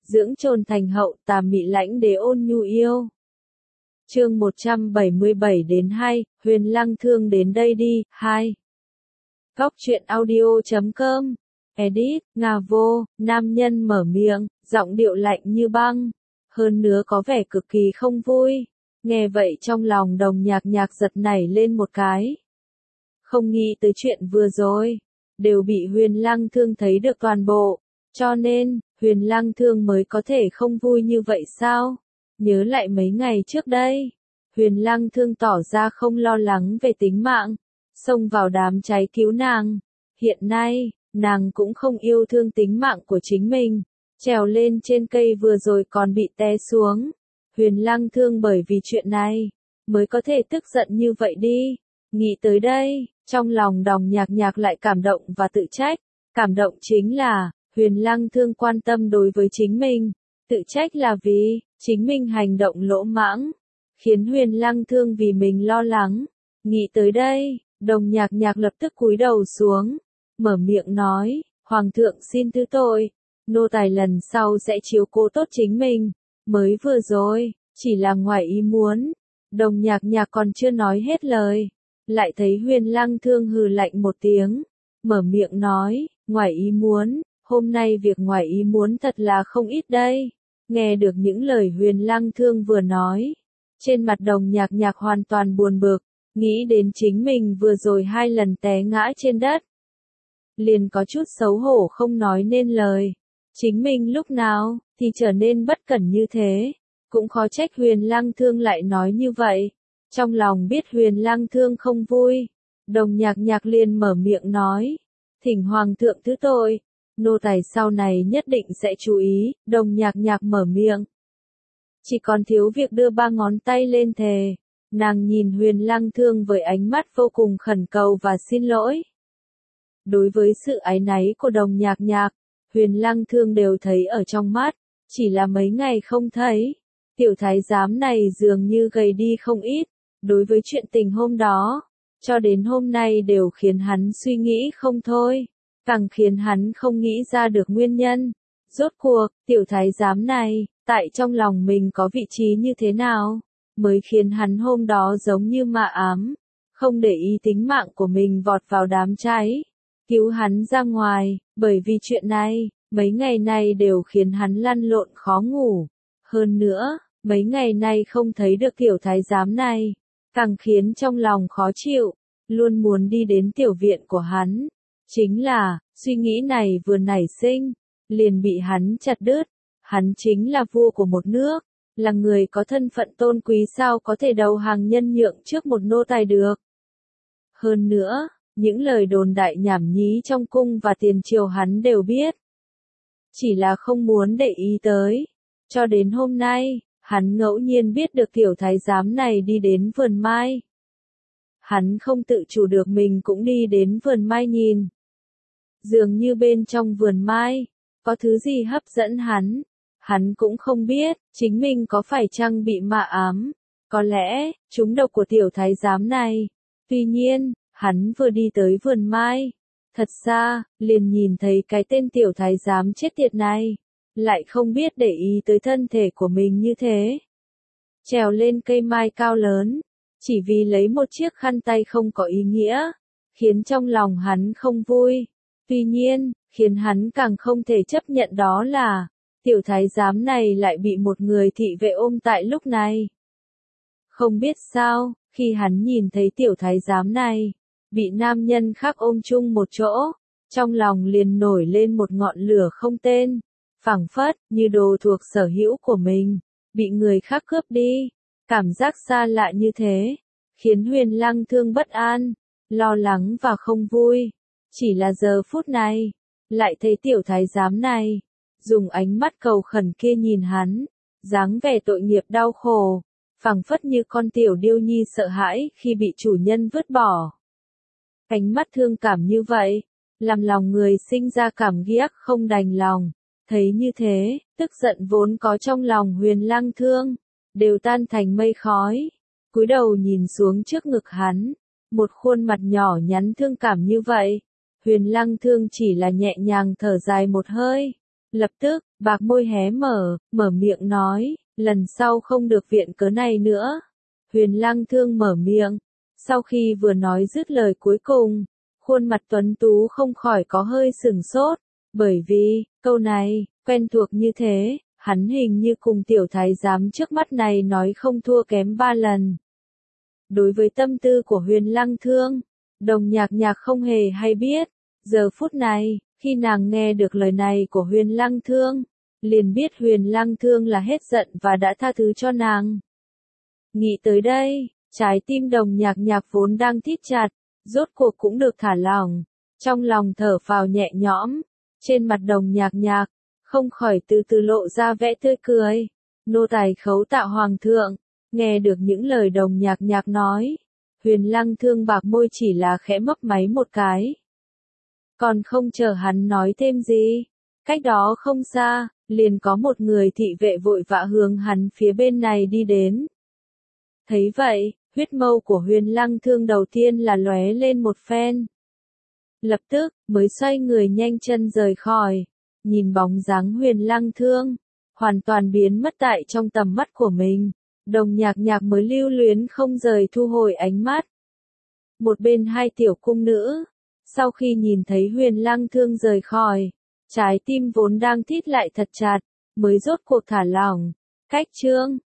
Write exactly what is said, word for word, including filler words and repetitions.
dưỡng trồn thành hậu, tà mị lãnh đế ôn nhu yêu. Chương một trăm bảy mươi bảy đến hai, Huyền Lăng Thương đến đây đi, hai. Góc truyện audio chấm com. Edit, Nga Vô, nam nhân mở miệng, giọng điệu lạnh như băng, hơn nữa có vẻ cực kỳ không vui. Nghe vậy trong lòng Đồng Nhạc Nhạc giật nảy lên một cái. Không nghĩ tới chuyện vừa rồi, đều bị Huyền Lăng Thương thấy được toàn bộ, cho nên, Huyền Lăng Thương mới có thể không vui như vậy sao? Nhớ lại mấy ngày trước đây, Huyền Lăng Thương tỏ ra không lo lắng về tính mạng, xông vào đám cháy cứu nàng. Hiện nay, nàng cũng không yêu thương tính mạng của chính mình, trèo lên trên cây vừa rồi còn bị té xuống. Huyền Lăng Thương bởi vì chuyện này, mới có thể tức giận như vậy đi. Nghĩ tới đây, trong lòng Đồng Nhạc Nhạc lại cảm động và tự trách. Cảm động chính là, Huyền Lăng Thương quan tâm đối với chính mình. Tự trách là vì, chính mình hành động lỗ mãng, khiến Huyền Lăng Thương vì mình lo lắng. Nghĩ tới đây, Đồng Nhạc Nhạc lập tức cúi đầu xuống, mở miệng nói, Hoàng thượng xin thứ tội, nô tài lần sau sẽ chiếu cố tốt chính mình. Mới vừa rồi, chỉ là ngoài ý muốn. Đồng Nhạc Nhạc còn chưa nói hết lời, lại thấy Huyền Lăng Thương hừ lạnh một tiếng, mở miệng nói, ngoài ý muốn, hôm nay việc ngoài ý muốn thật là không ít đây. Nghe được những lời Huyền Lăng Thương vừa nói, trên mặt Đồng Nhạc Nhạc hoàn toàn buồn bực, nghĩ đến chính mình vừa rồi hai lần té ngã trên đất, liền có chút xấu hổ không nói nên lời. Chính mình lúc nào thì trở nên bất cẩn như thế, cũng khó trách Huyền Lăng Thương lại nói như vậy. Trong lòng biết Huyền Lăng Thương không vui, Đồng Nhạc Nhạc liền mở miệng nói, thỉnh Hoàng thượng thứ tội, nô tài sau này nhất định sẽ chú ý. Đồng Nhạc Nhạc mở miệng, chỉ còn thiếu việc đưa ba ngón tay lên thề. Nàng nhìn Huyền Lăng Thương với ánh mắt vô cùng khẩn cầu và xin lỗi. Đối với sự áy náy của Đồng Nhạc Nhạc, Huyền Lăng Thương đều thấy ở trong mắt, chỉ là mấy ngày không thấy, tiểu thái giám này dường như gầy đi không ít. Đối với chuyện tình hôm đó, cho đến hôm nay đều khiến hắn suy nghĩ không thôi, càng khiến hắn không nghĩ ra được nguyên nhân. Rốt cuộc, tiểu thái giám này, tại trong lòng mình có vị trí như thế nào, mới khiến hắn hôm đó giống như ma ám, không để ý tính mạng của mình vọt vào đám cháy, cứu hắn ra ngoài. Bởi vì chuyện này, mấy ngày nay đều khiến hắn lăn lộn khó ngủ. Hơn nữa, mấy ngày nay không thấy được tiểu thái giám này, càng khiến trong lòng khó chịu, luôn muốn đi đến tiểu viện của hắn. Chính là, suy nghĩ này vừa nảy sinh, liền bị hắn chặt đứt. Hắn chính là vua của một nước, là người có thân phận tôn quý, sao có thể đầu hàng nhân nhượng trước một nô tài được. Hơn nữa, những lời đồn đại nhảm nhí trong cung và tiền triều hắn đều biết, chỉ là không muốn để ý tới. Cho đến hôm nay, hắn ngẫu nhiên biết được tiểu thái giám này đi đến vườn mai. Hắn không tự chủ được mình cũng đi đến vườn mai nhìn. Dường như bên trong vườn mai, có thứ gì hấp dẫn hắn. Hắn cũng không biết, chính mình có phải chăng bị ma ám. Có lẽ, trúng độc của tiểu thái giám này. Tuy nhiên, hắn vừa đi tới vườn mai, thật xa, liền nhìn thấy cái tên tiểu thái giám chết tiệt này, lại không biết để ý tới thân thể của mình như thế. Trèo lên cây mai cao lớn, chỉ vì lấy một chiếc khăn tay không có ý nghĩa, khiến trong lòng hắn không vui. Tuy nhiên, khiến hắn càng không thể chấp nhận đó là, tiểu thái giám này lại bị một người thị vệ ôm tại lúc này. Không biết sao, khi hắn nhìn thấy tiểu thái giám này, bị nam nhân khác ôm chung một chỗ, trong lòng liền nổi lên một ngọn lửa không tên, phảng phất như đồ thuộc sở hữu của mình, bị người khác cướp đi. Cảm giác xa lạ như thế, khiến Huyền Lăng Thương bất an, lo lắng và không vui. Chỉ là giờ phút này, lại thấy tiểu thái giám này, dùng ánh mắt cầu khẩn kia nhìn hắn, dáng vẻ tội nghiệp đau khổ, phảng phất như con tiểu điêu nhi sợ hãi khi bị chủ nhân vứt bỏ. Ánh mắt thương cảm như vậy, làm lòng người sinh ra cảm ghét không đành lòng. Thấy như thế, tức giận vốn có trong lòng Huyền Lăng Thương, đều tan thành mây khói. Cúi đầu nhìn xuống trước ngực hắn, một khuôn mặt nhỏ nhắn thương cảm như vậy. Huyền Lăng Thương chỉ là nhẹ nhàng thở dài một hơi, Lập tức, bạc môi hé mở, mở miệng nói, lần sau không được viện cớ này nữa. Huyền Lăng Thương mở miệng, sau khi vừa nói dứt lời cuối cùng, khuôn mặt tuấn tú không khỏi có hơi sửng sốt, bởi vì, câu này, quen thuộc như thế, hắn hình như cùng tiểu thái giám trước mắt này nói không thua kém ba lần. Đối với tâm tư của Huyền Lăng Thương, Đồng Nhạc Nhạc không hề hay biết, giờ phút này, khi nàng nghe được lời này của Huyền Lăng Thương, liền biết Huyền Lăng Thương là hết giận và đã tha thứ cho nàng. Nghĩ tới đây, trái tim Đồng Nhạc Nhạc vốn đang thít chặt, rốt cuộc cũng được thả lỏng, trong lòng thở phào nhẹ nhõm, trên mặt Đồng Nhạc Nhạc, không khỏi từ từ lộ ra vẻ tươi cười. Nô tài khấu tạ hoàng thượng, nghe được những lời Đồng Nhạc Nhạc nói, Huyền Lăng Thương bạc môi chỉ là khẽ mấp máy một cái. Còn không chờ hắn nói thêm gì, cách đó không xa, liền có một người thị vệ vội vã hướng hắn phía bên này đi đến. Thấy vậy, huyết mâu của Huyền Lăng Thương đầu tiên là lóe lên một phen. Lập tức, mới xoay người nhanh chân rời khỏi, nhìn bóng dáng Huyền Lăng Thương, hoàn toàn biến mất tại trong tầm mắt của mình. Đồng Nhạc Nhạc mới lưu luyến không rời thu hồi ánh mắt. Một bên hai tiểu cung nữ, sau khi nhìn thấy Huyền Lăng Thương rời khỏi, trái tim vốn đang thít lại thật chặt, mới rốt cuộc thả lỏng. Cách chương